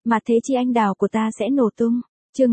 mà thế chi anh đào của ta sẽ nổ tung. Chương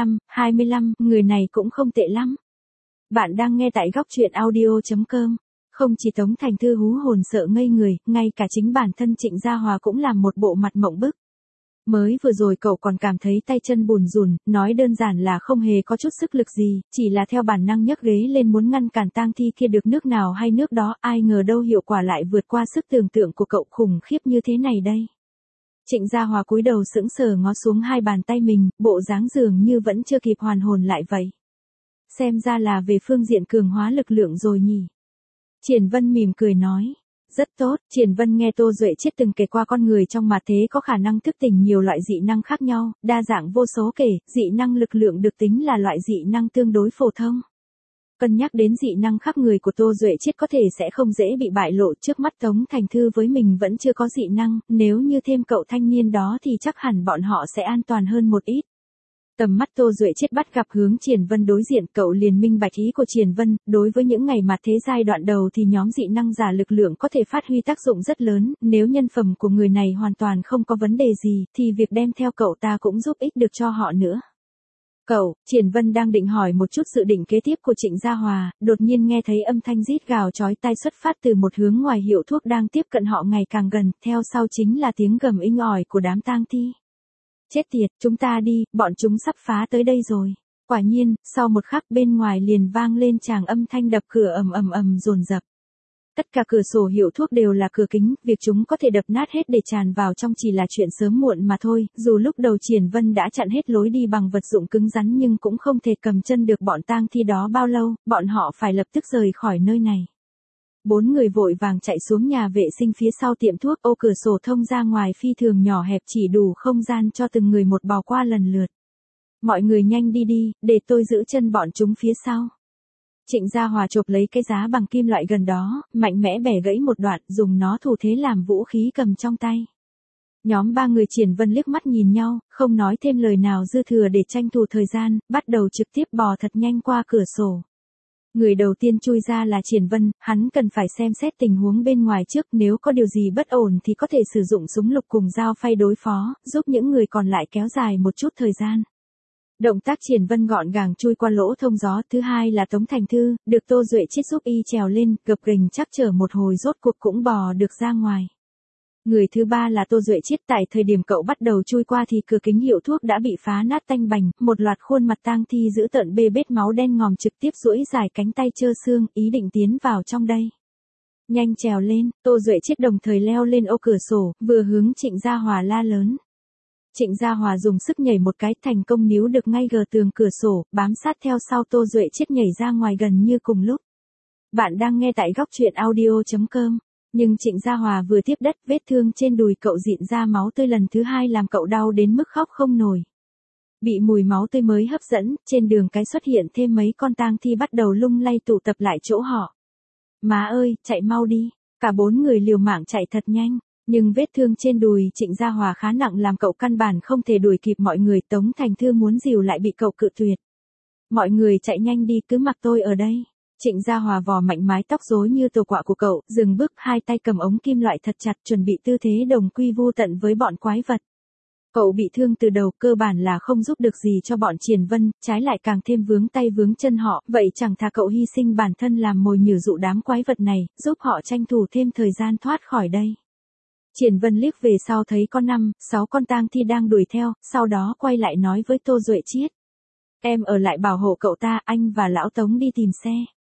25, người này cũng không tệ lắm. Bạn đang nghe tại góc truyện audio.com. Không chỉ Tống Thành Thư hú hồn sợ ngây người, ngay cả chính bản thân Trịnh Gia Hòa cũng làm một bộ mặt mộng bức. Mới vừa rồi cậu còn cảm thấy tay chân bùn rùn, nói đơn giản là không hề có chút sức lực gì, chỉ là theo bản năng nhấc ghế lên muốn ngăn cản tang thi kia được nước nào hay nước đó, ai ngờ đâu hiệu quả lại vượt qua sức tưởng tượng của cậu, khủng khiếp như thế này đây. Trịnh Gia Hòa cúi đầu sững sờ ngó xuống hai bàn tay mình, bộ dáng dường như vẫn chưa kịp hoàn hồn lại vậy. Xem ra là về phương diện cường hóa lực lượng rồi nhỉ. Triển Vân mỉm cười nói. Rất tốt, Triển Vân nghe Tô Duệ Chiết từng kể qua con người trong mà thế có khả năng thức tỉnh nhiều loại dị năng khác nhau, đa dạng vô số kể, dị năng lực lượng được tính là loại dị năng tương đối phổ thông. Cân nhắc đến dị năng khác người của Tô Duệ Chiết có thể sẽ không dễ bị bại lộ, trước mắt Tống Thành Thư với mình vẫn chưa có dị năng, nếu như thêm cậu thanh niên đó thì chắc hẳn bọn họ sẽ an toàn hơn một ít. Tầm mắt Tô Duệ Chiết bắt gặp hướng Triển Vân đối diện, cậu liền minh bạch ý của Triển Vân, đối với những ngày mà thế giai đoạn đầu thì nhóm dị năng giả lực lượng có thể phát huy tác dụng rất lớn, nếu nhân phẩm của người này hoàn toàn không có vấn đề gì, thì việc đem theo cậu ta cũng giúp ích được cho họ nữa. Cậu, Triển Vân đang định hỏi một chút dự định kế tiếp của Trịnh Gia Hòa, đột nhiên nghe thấy âm thanh rít gào chói tai xuất phát từ một hướng ngoài hiệu thuốc đang tiếp cận họ ngày càng gần, theo sau chính là tiếng gầm inh ỏi của đám tang thi. Chết tiệt, chúng ta đi, bọn chúng sắp phá tới đây rồi. Quả nhiên, sau một khắc bên ngoài liền vang lên tràng âm thanh đập cửa ầm dồn dập. Tất cả cửa sổ hiệu thuốc đều là cửa kính, việc chúng có thể đập nát hết để tràn vào trong chỉ là chuyện sớm muộn mà thôi, dù lúc đầu Triển Vân đã chặn hết lối đi bằng vật dụng cứng rắn nhưng cũng không thể cầm chân được bọn tang thi đó bao lâu, bọn họ phải lập tức rời khỏi nơi này. 4 người vội vàng chạy xuống nhà vệ sinh phía sau tiệm thuốc, ô cửa sổ thông ra ngoài phi thường nhỏ hẹp chỉ đủ không gian cho từng người một bò qua lần lượt. Mọi người nhanh đi đi, để tôi giữ chân bọn chúng phía sau. Trịnh Gia Hòa chộp lấy cái giá bằng kim loại gần đó, mạnh mẽ bẻ gãy một đoạn, dùng nó thủ thế làm vũ khí cầm trong tay. Nhóm 3 người Triển Vân liếc mắt nhìn nhau, không nói thêm lời nào dư thừa để tranh thủ thời gian, bắt đầu trực tiếp bò thật nhanh qua cửa sổ. Người đầu tiên chui ra là Triển Vân, hắn cần phải xem xét tình huống bên ngoài trước, nếu có điều gì bất ổn thì có thể sử dụng súng lục cùng dao phay đối phó, giúp những người còn lại kéo dài một chút thời gian. Động tác Triển Vân gọn gàng chui qua lỗ thông gió, thứ hai là Tống Thành Thư, được Tô Duệ Chiết giúp y trèo lên, gập ghềnh chắc trở một hồi rốt cuộc cũng bò được ra ngoài. Người thứ ba là Tô Duệ Chiết, tại thời điểm cậu bắt đầu chui qua thì cửa kính hiệu thuốc đã bị phá nát tanh bành, một loạt khuôn mặt tang thi dữ tợn bê bết máu đen ngòm trực tiếp duỗi dài cánh tay trơ xương, ý định tiến vào trong đây. Nhanh trèo lên, Tô Duệ Chiết đồng thời leo lên ô cửa sổ, vừa hướng Trịnh Gia Hòa la lớn. Trịnh Gia Hòa dùng sức nhảy một cái, thành công níu được ngay gờ tường cửa sổ, bám sát theo sau Tô Duệ Chiết nhảy ra ngoài gần như cùng lúc. Bạn đang nghe tại góc truyện audio.com. Nhưng Trịnh Gia Hòa vừa tiếp đất, vết thương trên đùi cậu rịn ra máu tươi lần thứ hai làm cậu đau đến mức khóc không nổi. Bị mùi máu tươi mới hấp dẫn, trên đường cái xuất hiện thêm mấy con tang thi bắt đầu lung lay tụ tập lại chỗ họ. Má ơi, chạy mau đi, cả 4 người liều mạng chạy thật nhanh, nhưng vết thương trên đùi Trịnh Gia Hòa khá nặng làm cậu căn bản không thể đuổi kịp mọi người. Tống Thành Thư muốn dìu lại bị cậu cự tuyệt. Mọi người chạy nhanh đi, cứ mặc tôi ở đây. Trịnh Gia Hòa vò mạnh mái tóc rối như tổ quạ của cậu, dừng bước, hai tay cầm ống kim loại thật chặt, chuẩn bị tư thế đồng quy vu tận với bọn quái vật. Cậu bị thương từ đầu, cơ bản là không giúp được gì cho bọn Triển Vân, trái lại càng thêm vướng tay vướng chân họ, vậy chẳng thà cậu hy sinh bản thân làm mồi nhử dụ đám quái vật này, giúp họ tranh thủ thêm thời gian thoát khỏi đây. Triển Vân liếc về sau thấy có 5-6 con tang thi đang đuổi theo, sau đó quay lại nói với Tô Duệ Chiết. Em ở lại bảo hộ cậu ta, anh và lão Tống đi tìm xe.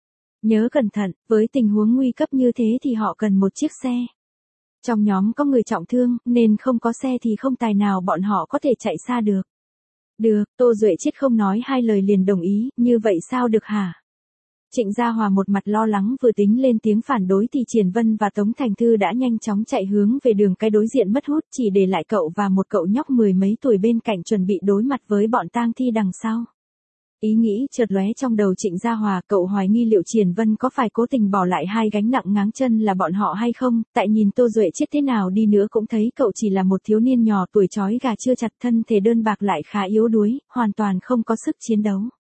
Nhớ cẩn thận, với tình huống nguy cấp như thế thì họ cần một chiếc xe. Trong nhóm có người trọng thương, nên không có xe thì không tài nào bọn họ có thể chạy xa được. Được, Tô Duệ Chiết không nói hai lời liền đồng ý, như vậy sao được hả? Trịnh Gia Hòa một mặt lo lắng vừa tính lên tiếng phản đối thì Triển Vân và Tống Thành Thư đã nhanh chóng chạy hướng về đường cái đối diện mất hút, chỉ để lại cậu và một cậu nhóc 10 mấy tuổi bên cạnh chuẩn bị đối mặt với bọn tang thi đằng sau. Ý nghĩ chợt lóe trong đầu Trịnh Gia Hòa, cậu hoài nghi liệu Triển Vân có phải cố tình bỏ lại hai gánh nặng ngáng chân là bọn họ hay không, tại nhìn Tô Duệ Chiết thế nào đi nữa cũng thấy cậu chỉ là một thiếu niên nhỏ tuổi trói gà chưa chặt, thân thể đơn bạc lại khá yếu đuối, hoàn toàn không có sức chiến đấu.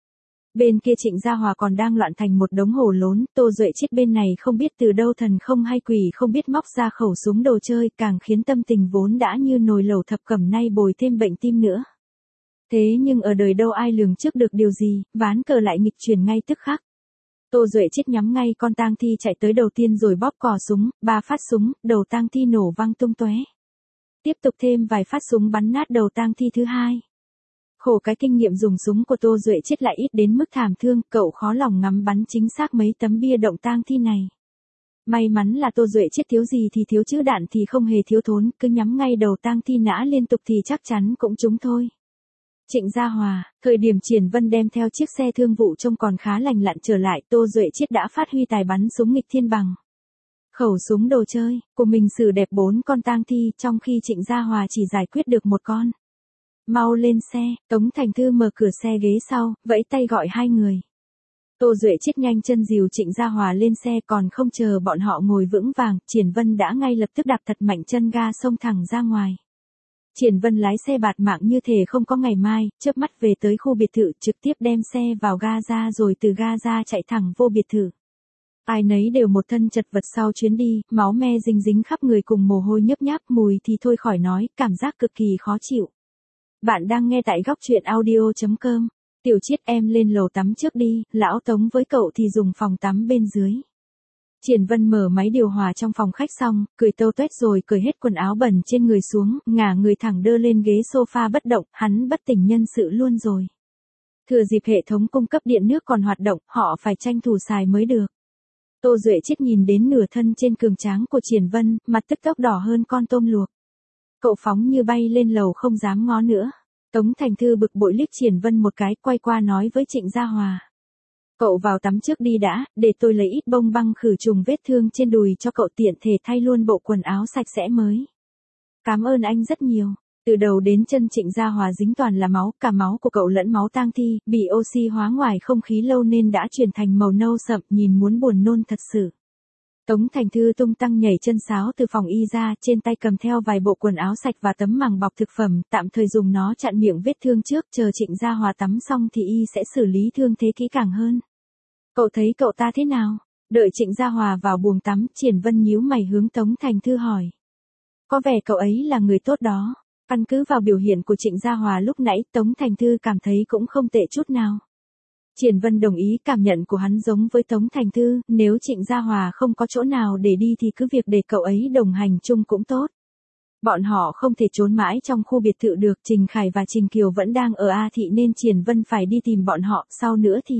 Bên kia Trịnh Gia Hòa còn đang loạn thành một đống hồ lốn, Tô Duệ Chiết bên này không biết từ đâu thần không hay quỷ không biết móc ra khẩu súng đồ chơi, càng khiến tâm tình vốn đã như nồi lẩu thập cẩm nay bồi thêm bệnh tim nữa. Thế nhưng ở đời đâu ai lường trước được điều gì, ván cờ lại nghịch chuyển ngay tức khắc. Tô Duệ Chiết nhắm ngay con tang thi chạy tới đầu tiên rồi bóp cò súng, 3 phát súng, đầu tang thi nổ văng tung tóe. Tiếp tục thêm vài phát súng bắn nát đầu tang thi thứ hai. Khổ cái kinh nghiệm dùng súng của Tô Duệ Chiết lại ít đến mức thảm thương, cậu khó lòng ngắm bắn chính xác mấy tấm bia động tang thi này. May mắn là Tô Duệ Chiết thiếu gì thì thiếu chứ đạn thì không hề thiếu thốn, cứ nhắm ngay đầu tang thi nã liên tục thì chắc chắn cũng trúng thôi. Trịnh Gia Hòa, thời điểm Triển Vân đem theo chiếc xe thương vụ trông còn khá lành lặn trở lại, Tô Duệ Chiết đã phát huy tài bắn súng nghịch thiên bằng khẩu súng đồ chơi của mình xử đẹp 4 con tang thi, trong khi Trịnh Gia Hòa chỉ giải quyết được một con. Mau lên xe, Tống Thành Thư mở cửa xe ghế sau, vẫy tay gọi hai người. Tô Duệ Chiết nhanh chân dìu Trịnh Gia Hòa lên xe, còn không chờ bọn họ ngồi vững vàng, Triển Vân đã ngay lập tức đạp thật mạnh chân ga xông thẳng ra ngoài. Triển Vân lái xe bạt mạng như thể không có ngày mai, chớp mắt về tới khu biệt thự, trực tiếp đem xe vào ga ra rồi từ ga ra chạy thẳng vô biệt thự. Ai nấy đều một thân chật vật sau chuyến đi, máu me dính dính khắp người cùng mồ hôi nhấp nháp, mùi thì thôi khỏi nói, cảm giác cực kỳ khó chịu. Bạn đang nghe tại góc truyện audio.com. Tiểu Chiết em lên lầu tắm trước đi, lão Tống với cậu thì dùng phòng tắm bên dưới. Triển Vân mở máy điều hòa trong phòng khách xong, cười tâu tuét rồi cởi hết quần áo bẩn trên người xuống, ngả người thẳng đơ lên ghế sofa bất động, hắn bất tỉnh nhân sự luôn rồi. Thừa dịp hệ thống cung cấp điện nước còn hoạt động, họ phải tranh thủ xài mới được. Tô Duệ Chiết nhìn đến nửa thân trên cường tráng của Triển Vân, mặt tức tốc đỏ hơn con tôm luộc. Cậu phóng như bay lên lầu không dám ngó nữa. Tống Thành Thư bực bội liếc Triển Vân một cái, quay qua nói với Trịnh Gia Hòa. Cậu vào tắm trước đi đã, để tôi lấy ít bông băng khử trùng vết thương trên đùi cho cậu tiện thể thay luôn bộ quần áo sạch sẽ mới. Cảm ơn anh rất nhiều. Từ đầu đến chân Trịnh Gia Hòa dính toàn là máu, cả máu của cậu lẫn máu tang thi, bị oxy hóa ngoài không khí lâu nên đã chuyển thành màu nâu sậm, nhìn muốn buồn nôn thật sự. Tống Thành Thư tung tăng nhảy chân sáo từ phòng y ra, trên tay cầm theo vài bộ quần áo sạch và tấm màng bọc thực phẩm, tạm thời dùng nó chặn miệng vết thương trước, chờ Trịnh Gia Hòa tắm xong thì y sẽ xử lý thương thế kỹ càng hơn. Cậu thấy cậu ta thế nào? Đợi Trịnh Gia Hòa vào buồng tắm, Triển Vân nhíu mày hướng Tống Thành Thư hỏi. Có vẻ cậu ấy là người tốt đó. Căn cứ vào biểu hiện của Trịnh Gia Hòa lúc nãy, Tống Thành Thư cảm thấy cũng không tệ chút nào. Triển Vân đồng ý, cảm nhận của hắn giống với Tống Thành Thư, nếu Trịnh Gia Hòa không có chỗ nào để đi thì cứ việc để cậu ấy đồng hành chung cũng tốt. Bọn họ không thể trốn mãi trong khu biệt thự được, Trình Khải và Trình Kiều vẫn đang ở A Thị nên Triển Vân phải đi tìm bọn họ, sau nữa thì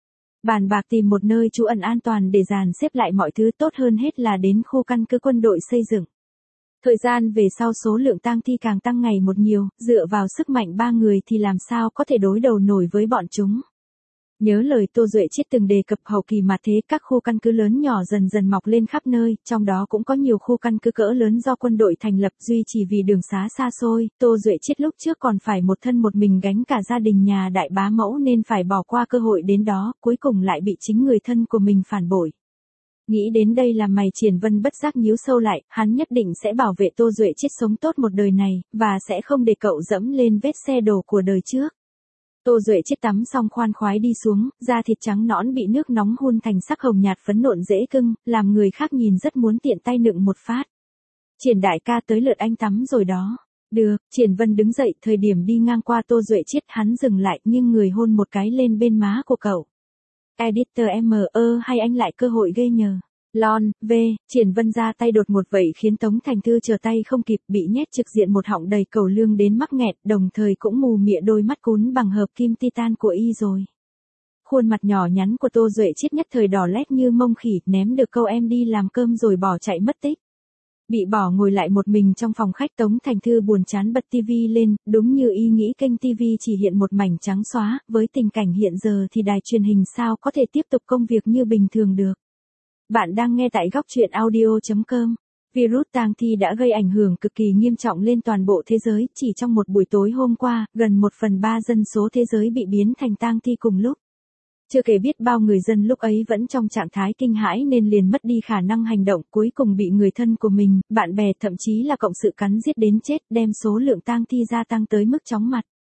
bàn bạc tìm một nơi trú ẩn an toàn để dàn xếp lại mọi thứ, tốt hơn hết là đến khu căn cứ quân đội xây dựng. Thời gian về sau số lượng tang thi càng tăng ngày một nhiều, dựa vào sức mạnh 3 người thì làm sao có thể đối đầu nổi với bọn chúng. Nhớ lời Tô Duệ Chiết từng đề cập hậu kỳ mà thế, các khu căn cứ lớn nhỏ dần dần mọc lên khắp nơi, trong đó cũng có nhiều khu căn cứ cỡ lớn do quân đội thành lập duy trì vì đường xá xa xôi, Tô Duệ Chiết lúc trước còn phải một thân một mình gánh cả gia đình nhà đại bá mẫu nên phải bỏ qua cơ hội đến đó, cuối cùng lại bị chính người thân của mình phản bội. Nghĩ đến đây là mày Triển Vân bất giác nhíu sâu lại, hắn nhất định sẽ bảo vệ Tô Duệ Chiết sống tốt một đời này, và sẽ không để cậu dẫm lên vết xe đổ của đời trước. Tô Duệ Chiết tắm xong khoan khoái đi xuống, da thịt trắng nõn bị nước nóng hun thành sắc hồng nhạt phấn nộn dễ cưng, làm người khác nhìn rất muốn tiện tay nựng một phát. Triển đại ca tới lượt anh tắm rồi đó. Được, Triển Vân đứng dậy, thời điểm đi ngang qua Tô Duệ Chiết hắn dừng lại nhưng người hôn một cái lên bên má của cậu. Editor hay anh lại cơ hội gây nhờ. Lon, Triển Vân ra tay đột một vậy khiến Tống Thành Thư chờ tay không kịp, bị nhét trực diện một họng đầy cầu lương đến mắc nghẹt, đồng thời cũng mù mịa đôi mắt cún bằng hợp kim titan của y rồi. Khuôn mặt nhỏ nhắn của Tô Duệ Chiết nhất thời đỏ lét như mông khỉ, ném được câu em đi làm cơm rồi bỏ chạy mất tích. Bị bỏ ngồi lại một mình trong phòng khách, Tống Thành Thư buồn chán bật tivi lên, đúng như y nghĩ kênh tivi chỉ hiện một mảnh trắng xóa, với tình cảnh hiện giờ thì đài truyền hình sao có thể tiếp tục công việc như bình thường được. Bạn đang nghe tại góc truyện audio.com. Virus tang thi đã gây ảnh hưởng cực kỳ nghiêm trọng lên toàn bộ thế giới, chỉ trong một buổi tối hôm qua, gần 1/3 dân số thế giới bị biến thành tang thi cùng lúc. Chưa kể biết bao người dân lúc ấy vẫn trong trạng thái kinh hãi nên liền mất đi khả năng hành động, cuối cùng bị người thân của mình, bạn bè thậm chí là cộng sự cắn giết đến chết, đem số lượng tang thi gia tăng tới mức chóng mặt.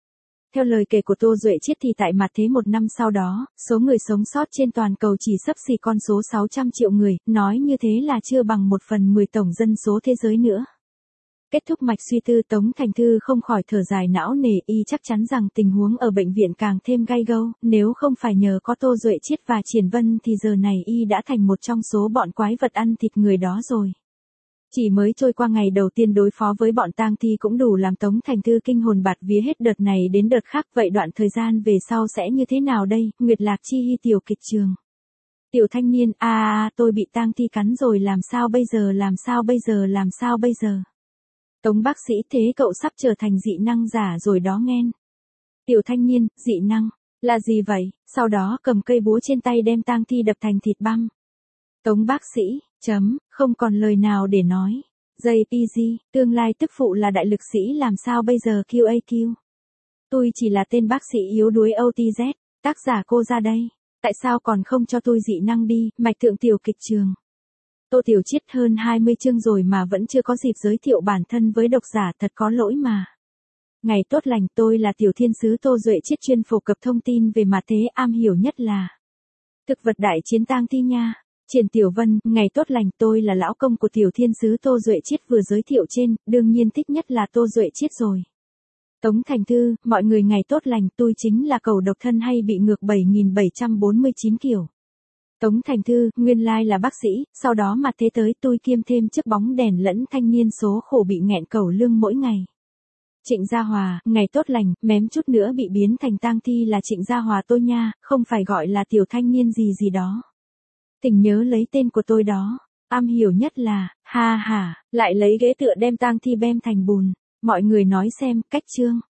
Theo lời kể của Tô Duệ Chiết thì tại mặt thế một năm sau đó, số người sống sót trên toàn cầu chỉ xấp xỉ con số 600 triệu người, nói như thế là chưa bằng 1/10 tổng dân số thế giới nữa. Kết thúc mạch suy tư, Tống Thành Thư không khỏi thở dài não nề, y chắc chắn rằng tình huống ở bệnh viện càng thêm gay gâu, nếu không phải nhờ có Tô Duệ Chiết và Triển Vân thì giờ này y đã thành một trong số bọn quái vật ăn thịt người đó rồi. Chỉ mới trôi qua ngày đầu tiên đối phó với bọn tang thi cũng đủ làm Tống Thành Thư kinh hồn bạt vía hết đợt này đến đợt khác, vậy đoạn thời gian về sau sẽ như thế nào đây? Nguyệt Lạc Chi Hy tiểu kịch trường. Tiểu thanh niên, tôi bị tang thi cắn rồi, làm sao bây giờ, làm sao bây giờ, làm sao bây giờ? Tống bác sĩ, thế cậu sắp trở thành dị năng giả rồi đó nghen. Tiểu thanh niên, dị năng, là gì vậy? Sau đó cầm cây búa trên tay đem tang thi đập thành thịt băm. Tống bác sĩ, không còn lời nào để nói. JPG, tương lai tức phụ là đại lực sĩ làm sao bây giờ QAQ. Tôi chỉ là tên bác sĩ yếu đuối OTZ, tác giả cô ra đây. Tại sao còn không cho tôi dị năng đi, mạch thượng tiểu kịch trường. Tô Tiểu Chiết hơn 20 chương rồi mà vẫn chưa có dịp giới thiệu bản thân với độc giả, thật có lỗi mà. Ngày tốt lành, tôi là tiểu thiên sứ Tô Duệ Chiết, chuyên phổ cập thông tin về mặt thế, am hiểu nhất là thực vật đại chiến tang thi nha. Triển Tiểu Vân, ngày tốt lành, tôi là lão công của tiểu thiên sứ Tô Duệ Chiết vừa giới thiệu trên, đương nhiên thích nhất là Tô Duệ Chiết rồi. Tống Thành Thư, mọi người ngày tốt lành, tôi chính là cẩu độc thân hay bị ngược 7749 kiểu. Tống Thành Thư, nguyên lai là bác sĩ, sau đó mặt thế tới tôi kiêm thêm chức bóng đèn lẫn thanh niên số khổ bị nghẹn cẩu lương mỗi ngày. Trịnh Gia Hòa, ngày tốt lành, mém chút nữa bị biến thành tang thi là Trịnh Gia Hòa tôi nha, không phải gọi là tiểu thanh niên gì gì đó. Tỉnh nhớ lấy tên của tôi đó, am hiểu nhất là, ha ha, lại lấy ghế tựa đem tang thi bem thành bùn. Mọi người nói xem, cách chương.